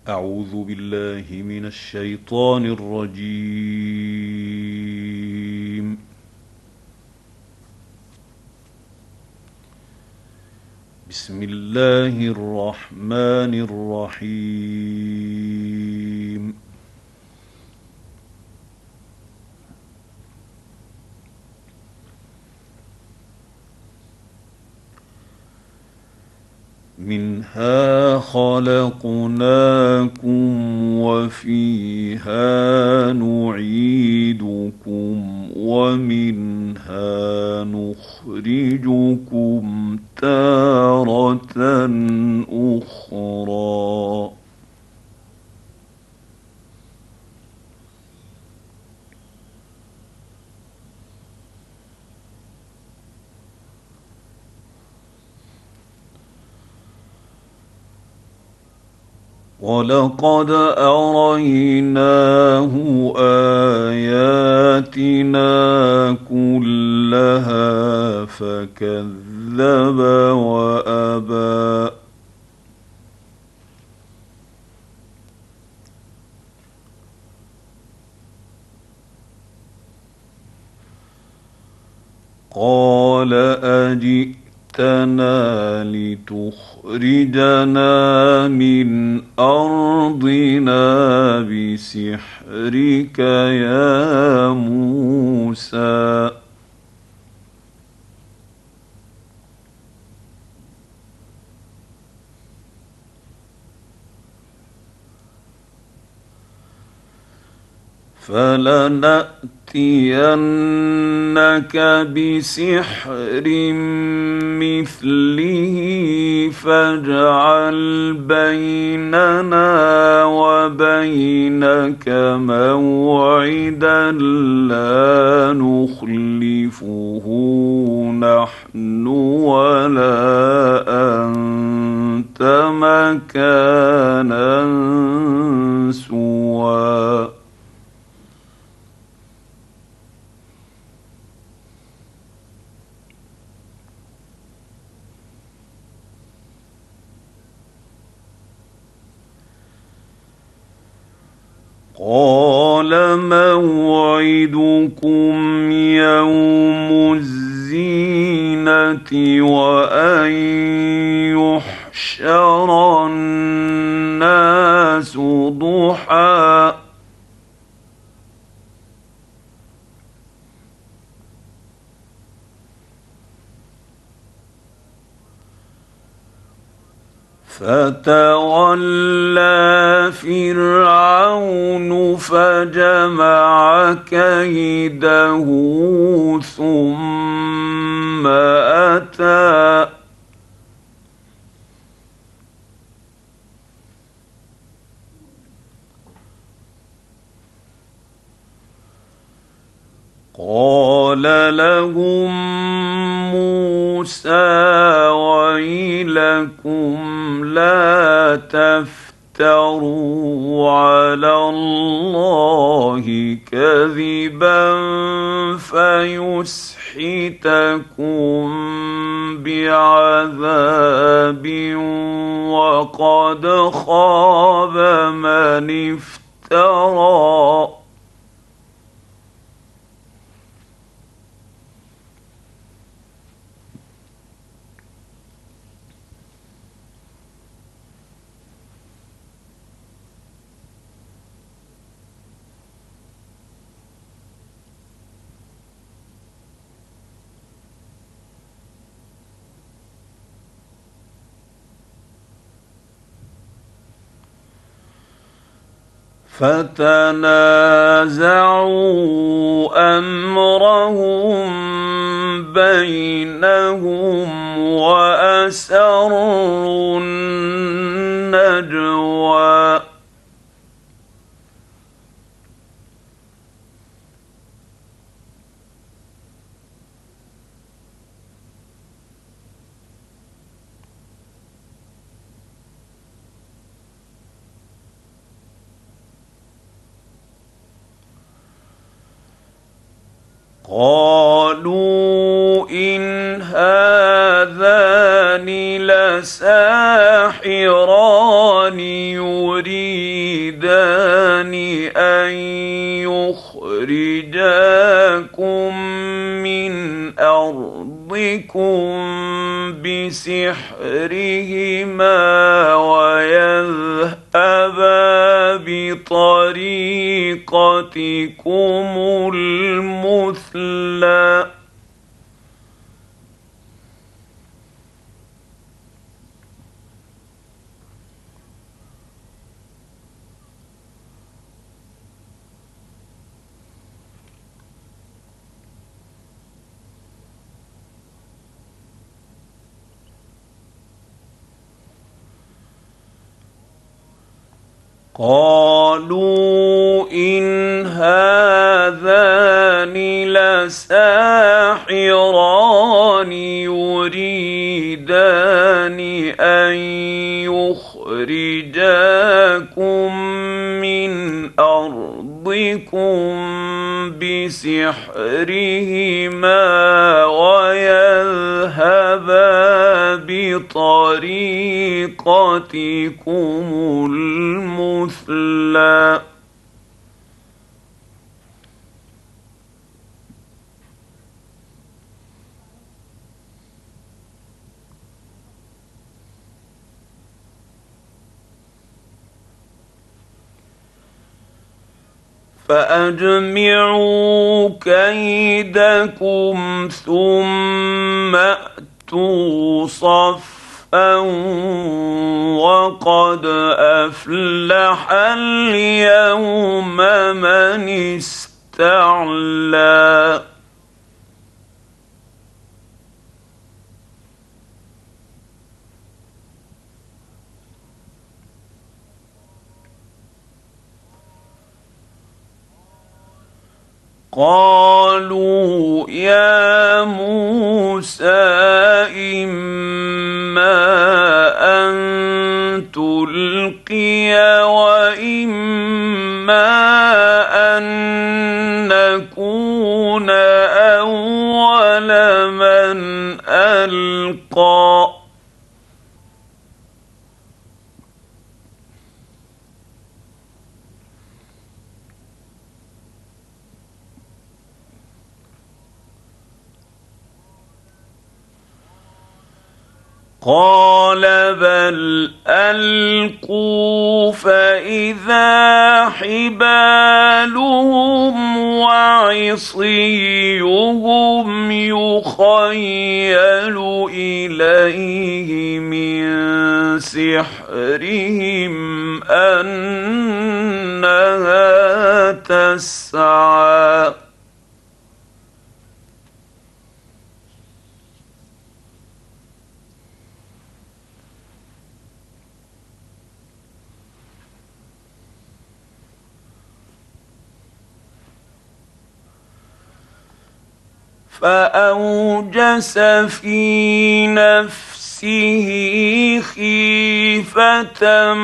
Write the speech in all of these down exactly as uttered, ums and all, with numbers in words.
أعوذ بالله من الشيطان الرجيم. بسم الله الرحمن الرحيم. منها خلقناكم وفيها نعيدكم ومنها نخرجكم تارة أخرى. ولقد أريناه آياتنا كلها فكذب وأبى. قال أجئتنا لتخرجنا من أرضنا بسحرك يا موسى. فلنأتينك بسحر مثله فاجعل بيننا وبينك موعدا لا نخلفه نحن ولا أنت مكانا سوى. قال موعدكم يوم الزينة وأن يحشر الناس ضحى. فتولى فرعون فجمع كيده ثم أتى. قال لهم موسى ويلكم لا تفتروا على الله كذبا فيسحتكم بعذاب وقد خاب من افترى. فتنازعوا أمرهم بينهم وأسروا النجوى. قالوا إن هذان لساحران يريدان أن يخرجاكم من أرضكم بسحرهما ويذهبا بطريقتكم المثلى قالوا إن هذان لساحران يريدان أن يخرجاكم من أرضكم بسحرهما ويذهبا بطريقتكم المثلى فأجمعوا كيدكم ثم أتوا صفا وقد أفلح اليوم من استعلى قالوا يا موسى إما أن تلقي وإما أن نكون أول من ألقى قال بل ألقوا فإذا حبالهم وعصيهم يخيل إليه من سحرهم أنها تسعى فأوجس في نفسه خيفة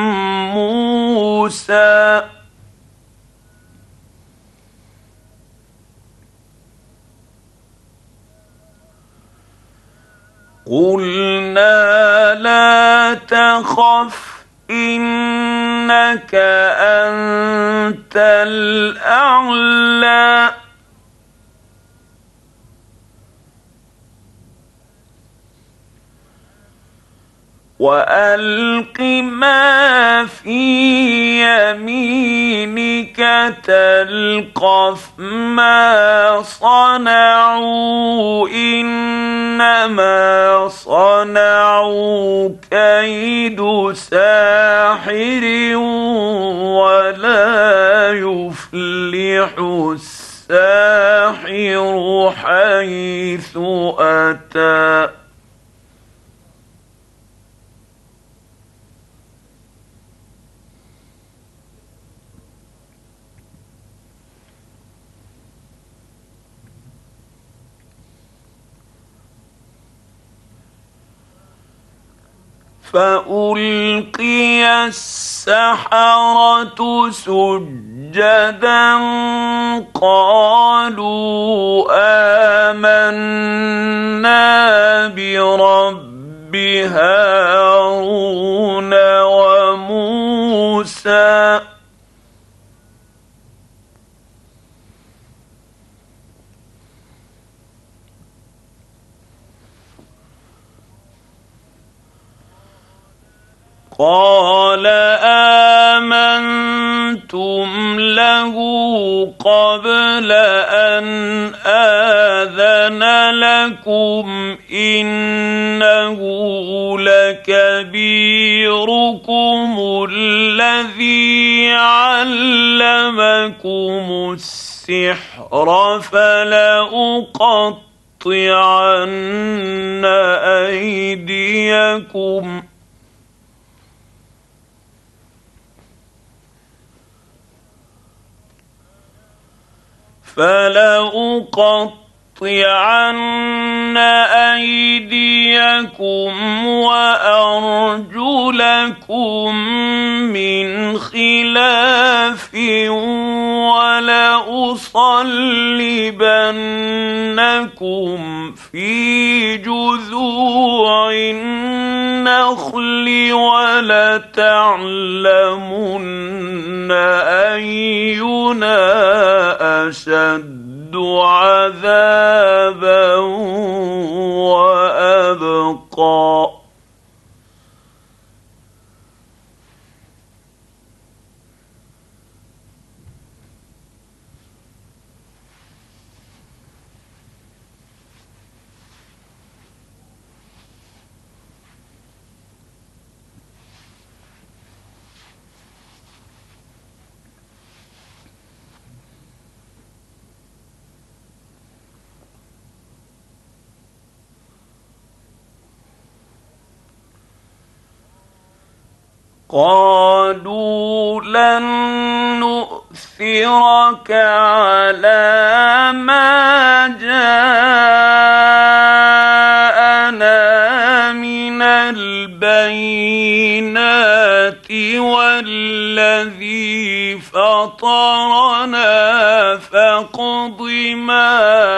موسى قلنا لا تخف إنك أنت الأعلى وألق ما في يمينك تلقف ما صنعوا إنما صنعوا كيد ساحر ولا يفلح الساحر حيث أتى فألقي السحرة سجدا قالوا آمنا برب هارون وموسى موسى قال آمنتم له قبل أن آذن لكم إنه لكبيركم الذي علمكم السحر فلأقطعن أيديكم فلأقطعن أيديكم وأرجلكم من خلاف ولأصلبنكم في جذوع النخل ولتعلمن أينا أشد عذابا وأبقى قالوا لن نؤثرك على ما جاءنا من البينات والذي فطرنا فاقض ما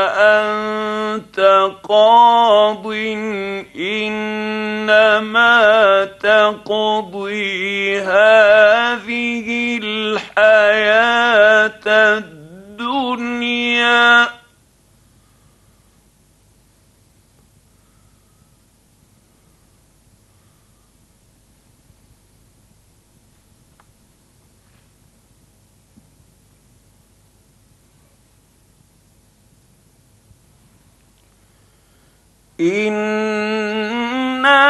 أنت قاض إنما تقضي هذه الحياة الدنيا إنا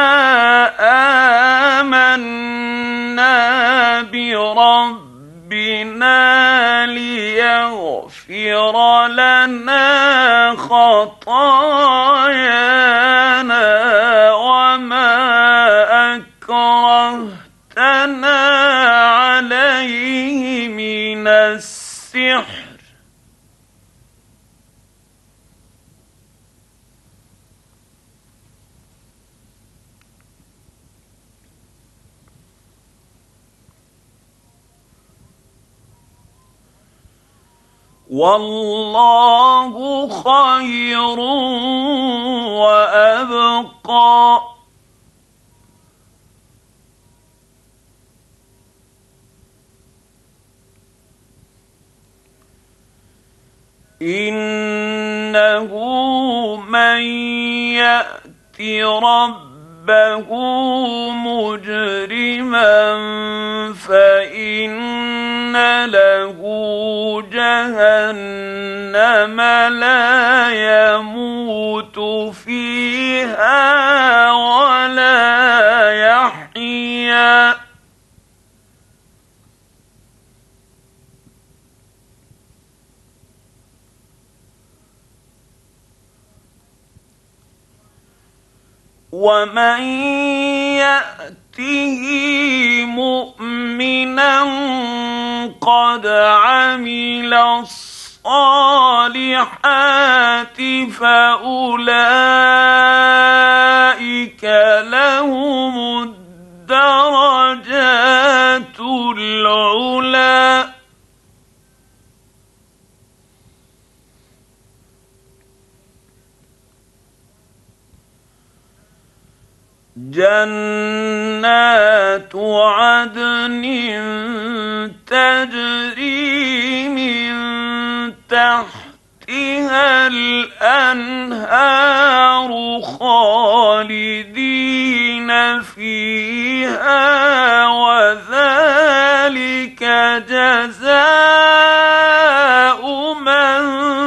آمنا بربنا ليغفر لنا خطايانا وما أكرهتنا عليه من السحر والله خير وأبقى إنه من يأت ربه مجرما فإن له جهنم لا يموت فيها ولا يحيا ومن يأته مؤمنا قد عمل الصالحات فأولئك لهم الدرجات العلى جنات عدن تجري من تحتها الأنهار خالدين فيها وذلك جزاء من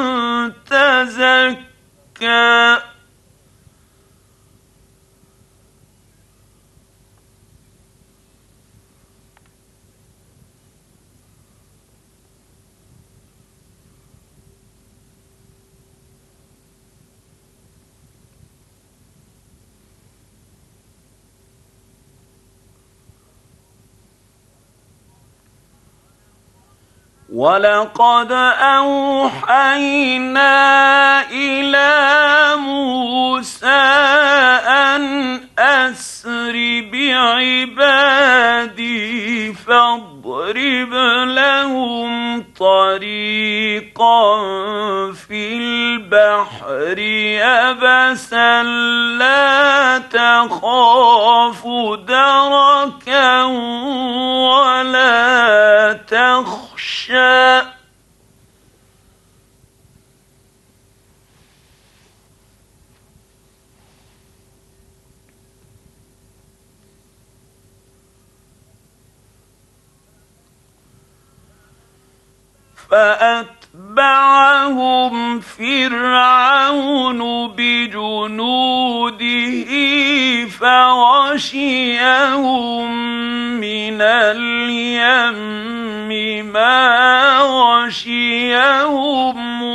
تزكى. وَلَقَدْ أَوْحَيْنَا إِلَى مُوسَىٰ أَنْ أَسْرِ بِعِبَادِي فَاضْرِبْ لَهُمْ طَرِيقًا فِي الْبَحْرِ يَبَسًا لَّا تَخَافُ دَرَكًا وَلَا تَخْشَىٰ. فأتبعهم فرعون بجنوده فغشيهم من اليم ما غشيهم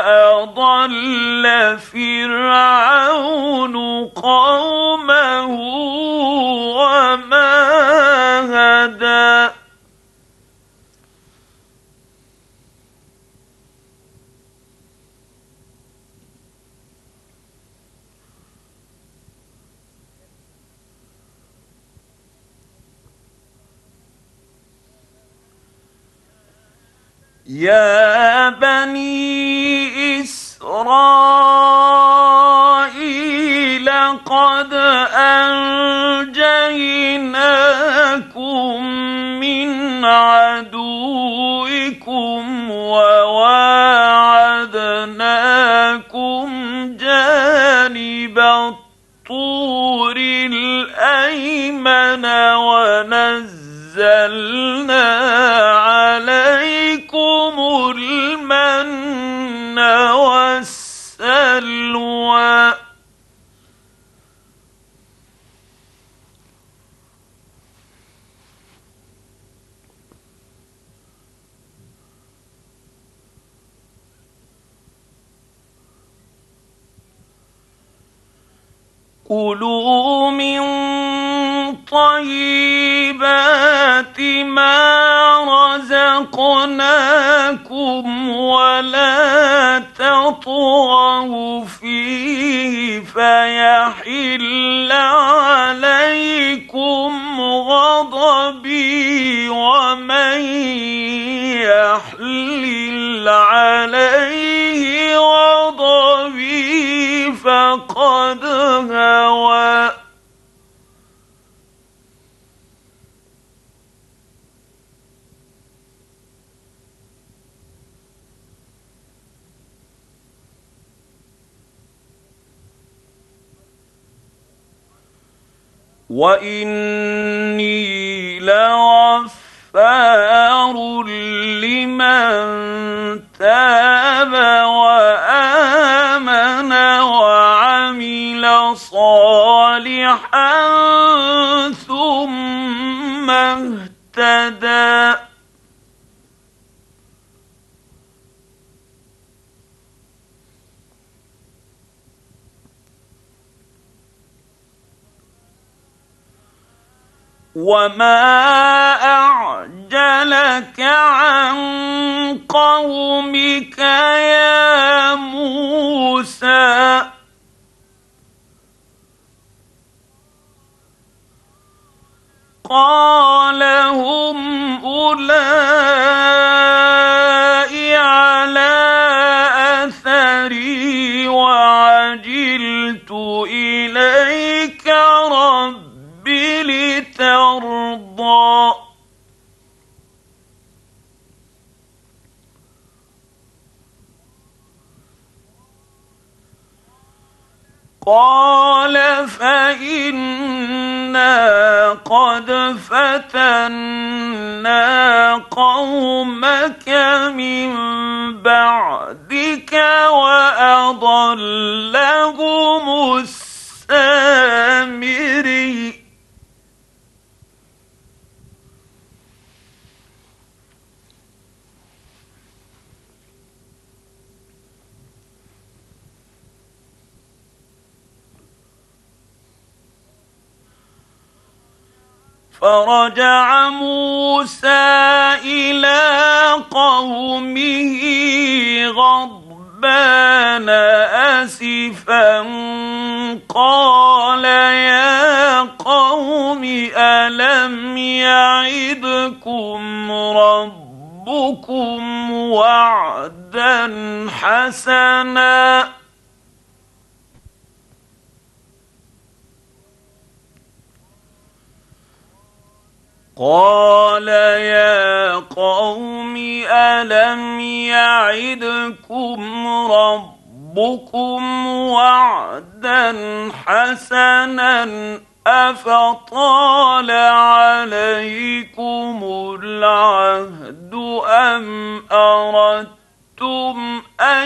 وأضل فرعون قومه وما هدى. يا بني إسرائيل قد أنجيناكم من عدوكم وواعدناكم جانب الطور الأيمن ونزلنا عليكم المن والسلوى. كلوا من طيبات ما رزقناكم ولا تطغوا فيه فيحل عليكم غضبي ومن يحلل عليه غضبي فقد هوى. وإني لغفار لمن تاب وآمن وعمل صالحا ثم اهتدى. وما أعجلك عن قومك يا موسى. قال هم أولئك على أثري وعجلت إليك رب لترضى. قال فإنا قد فتنا قومك من بعدك وأضلهم السامري. فرجع موسى إلى قومه غضبان آسفا قال يا قوم ألم يعدكم ربكم وعدا حسنا قال يا قوم ألم يعدكم ربكم وعدا حسنا أفطال عليكم العهد أم أردتم أن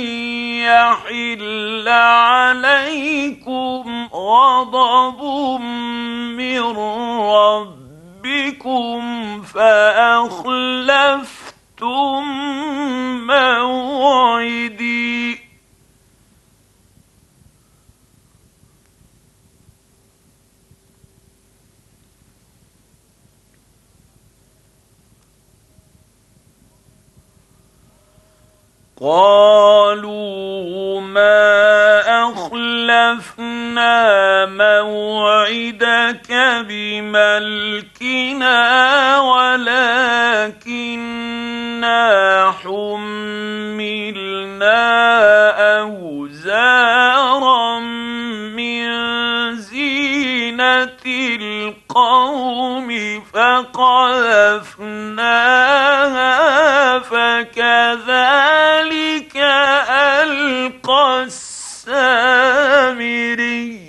يحل عليكم غضب من ربكم بكم فأخلفتم موعدي قالوا ما أخلفنا موعدك بملكنا ولكننا حملنا أوزارا من زينة القوم فقذفناها فكذلك ألقى السامري.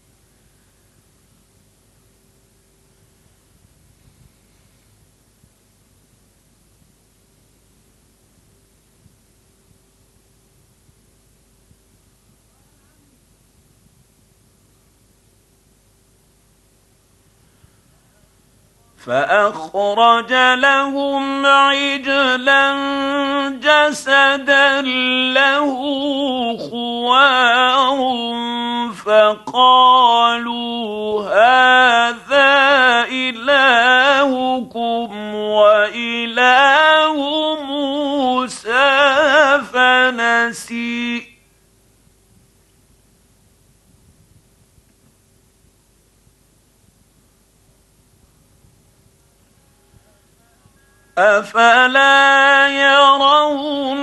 فأخرج لهم عجلا جسدا له خوار فقالوا هذا إلهكم وإله موسى فنسي. أفلا يرون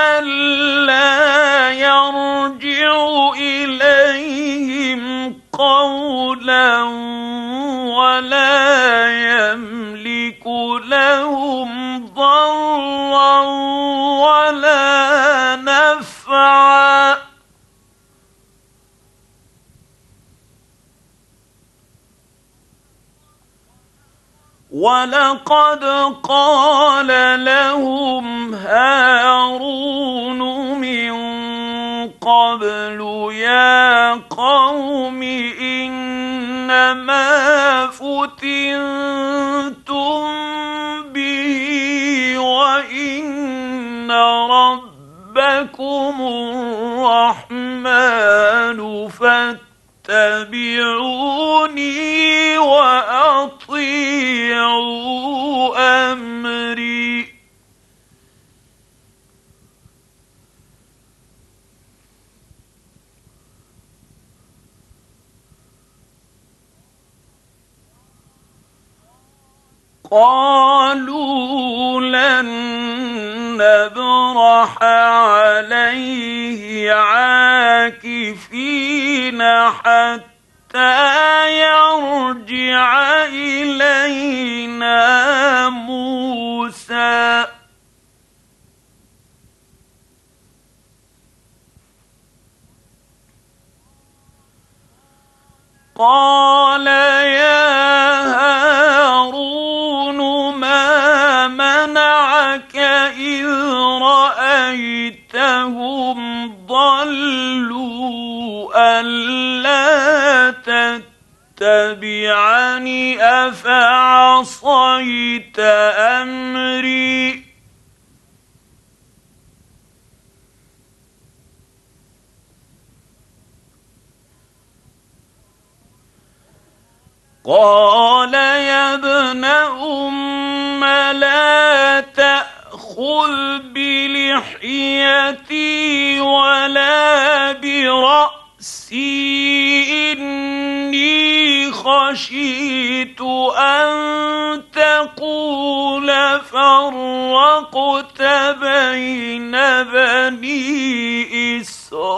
ألا يرجع إليهم قولا ولا يملك لهم ضرا ولا نفعا ولقد قال لهم هارون من قبل يا قوم إنما فتنتم به وإن ربكم الرحمن فاتبعوني وأطيعوا أمري. قالوا لن نبرح عليه عاكفين حتى يرجع إلينا موسى. قال يا هارون ما منعك إذ رأيتهم ضلوا ألا تتبعني أفعصيت أمري قال يا ابن أم لا تأخذ بلحيتي ولا برأسي إني خشيت أن تقول فرقت بين بني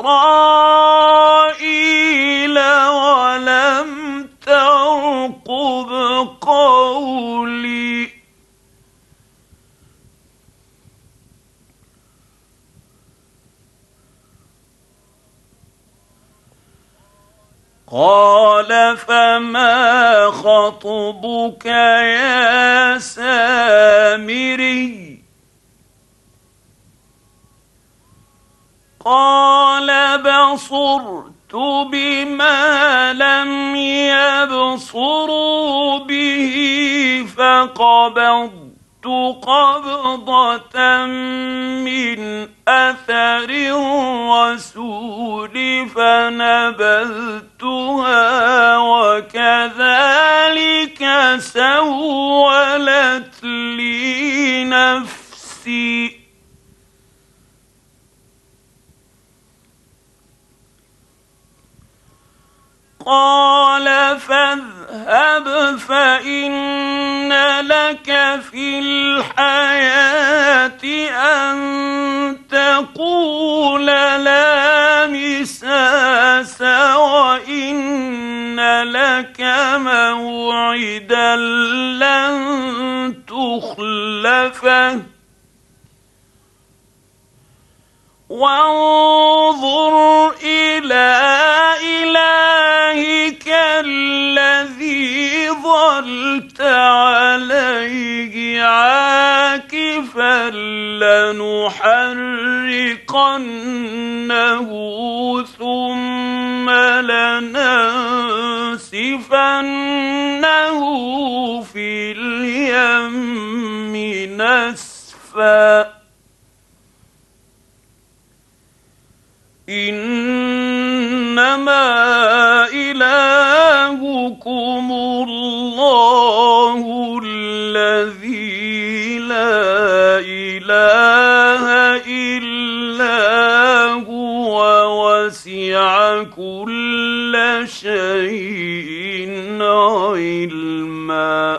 إسرائيل ولم ترقب قولي قال فما خطبك يا سامري قال بصرت بما لم يبصروا به فقبضت قبضة من أثر الرسول فنبذتها وكذلك سولت لي نفسي قال فاذهب فإن لك في الحياة أن تقول لا مساس وإن لك موعدا لن تخلفه وانظر إلى إلهك الذي ظلت عليه عاكفا لنحرقنه ثم لننسفنه في اليم نسفا إنما إلهكم الله الذي لا إله إلا هو وسع كل شيء علما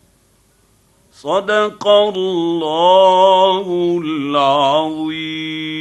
صدق الله العظيم.